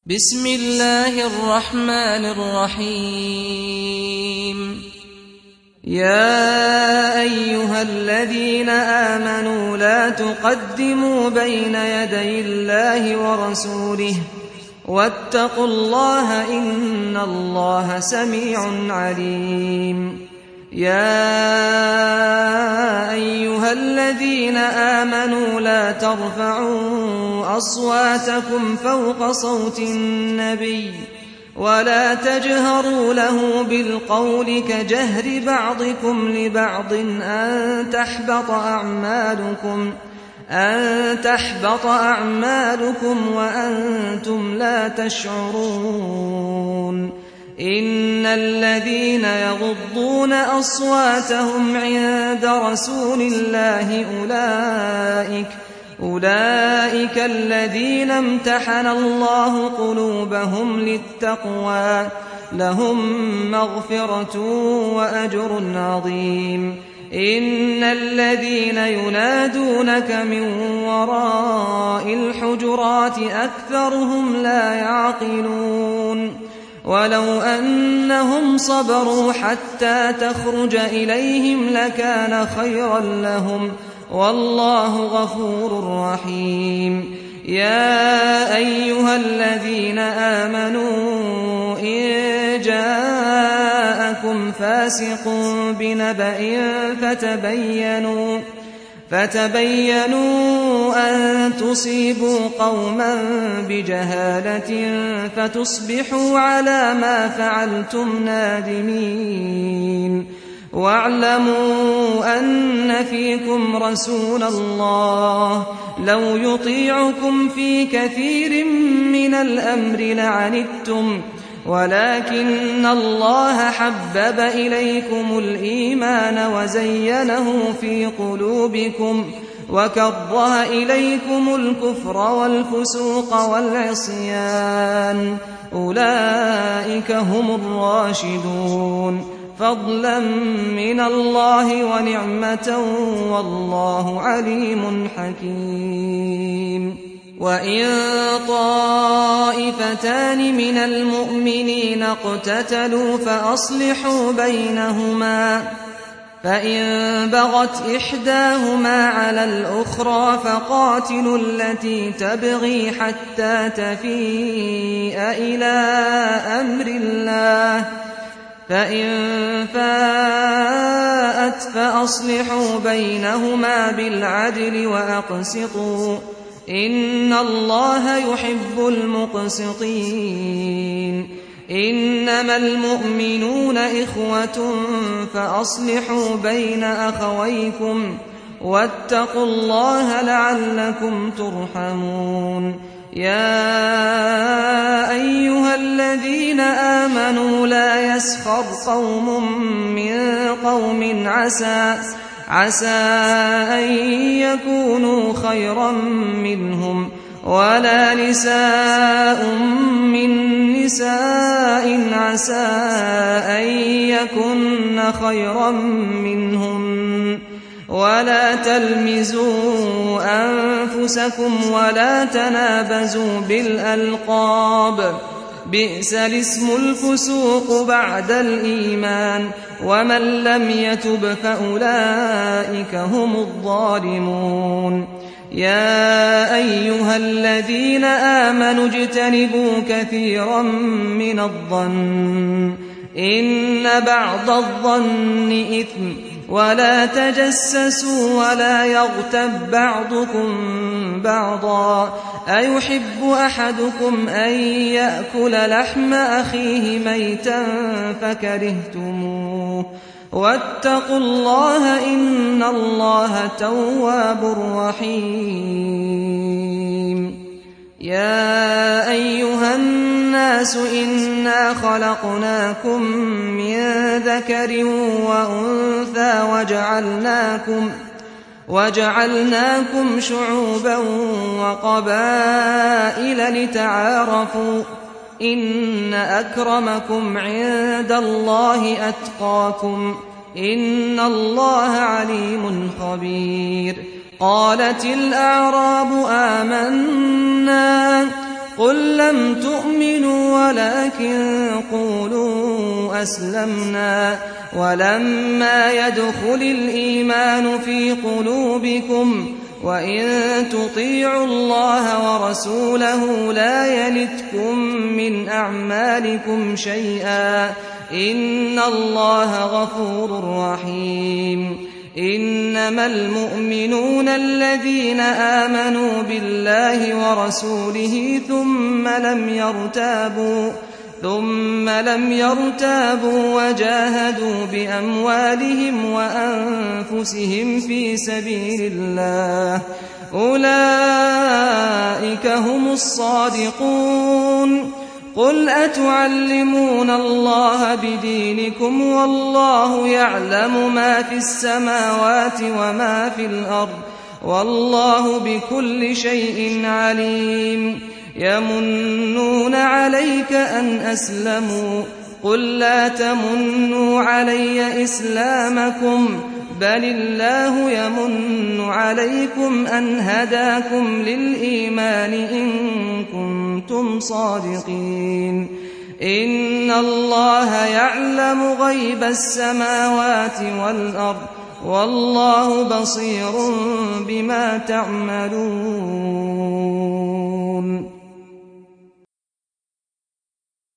بسم الله الرحمن الرحيم. يا أيها الذين آمنوا لا تقدموا بين يدي الله ورسوله واتقوا الله إن الله سميع عليم. يا أيها الذين آمنوا لا ترفعوا أصواتكم فوق صوت النبي ولا تجهروا له بالقول كجهر بعضكم لبعض أن تحبط أعمالكم وأنتم لا تشعرون. إن الذين يغضون أصواتهم عند رسول الله أولئك الذين امتحن الله قلوبهم للتقوى لهم مغفرة وأجر عظيم. إن الذين ينادونك من وراء الحجرات أكثرهم لا يعقلون. ولو أنهم صبروا حتى تخرج إليهم لكان خيرا لهم والله غفور رحيم. يا أيها الذين آمنوا إن جاءكم فاسق بنبأ فتبينوا أن تصيبوا قوما بجهالة فتصبحوا على ما فعلتم نادمين. واعلموا أن فيكم رسول الله لو يطيعكم في كثير من الأمر لعنتم ولكن الله حبب إليكم الإيمان وزينه في قلوبكم وكره إليكم الكفر والفسوق والعصيان أولئك هم الراشدون فضلا من الله ونعمة والله عليم حكيم. وإن طائفتان من المؤمنين اقتتلوا فأصلحوا بينهما فإن بغت إحداهما على الأخرى فقاتلوا التي تبغي حتى تفيء إلى أمر الله فإن فاءت فأصلحوا بينهما بالعدل وأقسطوا إن الله يحب المقسطين. إنما المؤمنون إخوة فأصلحوا بين أخويكم واتقوا الله لعلكم ترحمون. يا أيها الذين آمنوا لا يسخر قوم من قوم عسى أن يكونوا خيرا منهم ولا نساء من نساء عسى أن يكن خيرا منهم ولا تلمزوا أنفسكم ولا تنابزوا بالألقاب بئس الاسم الفسوق بعد الإيمان ومن لم يتب فأولئك هم الظالمون. يا أيها الذين آمنوا اجتنبوا كثيرا من الظن إن بعض الظن إثم ولا تجسسوا ولا يغتب بعضكم بعضا أيحب أحدكم أن يأكل لحم أخيه ميتا فكرهتموه واتقوا الله إن الله تواب رحيم. يا أيها الناس إنا خلقناكم من ذكر وأنثى وجعلناكم شعوبا وقبائل لتعارفوا إن أكرمكم عند الله أتقاكم إن الله عليم خبير. قالت الأعراب آمنا قل لم تؤمنوا ولكن قولوا أسلمنا ولما يدخل الإيمان في قلوبكم وإن تطيعوا الله ورسوله لا يلتكم من أعمالكم شيئا إن الله غفور رحيم إنما المؤمنون الذين آمنوا بالله ورسوله ثم لم يرتابوا وجاهدوا بأموالهم وأنفسهم في سبيل الله أولئك هم الصادقون قل أتعلمون الله بدينكم والله يعلم ما في السماوات وما في الأرض والله بكل شيء عليم يمنون عليك أن أسلموا قل لا تمنوا علي إسلامكم بل الله يمن عليكم أن هداكم للإيمان إن كنتم صادقين إن الله يعلم غيب السماوات والأرض والله بصير بما تعملون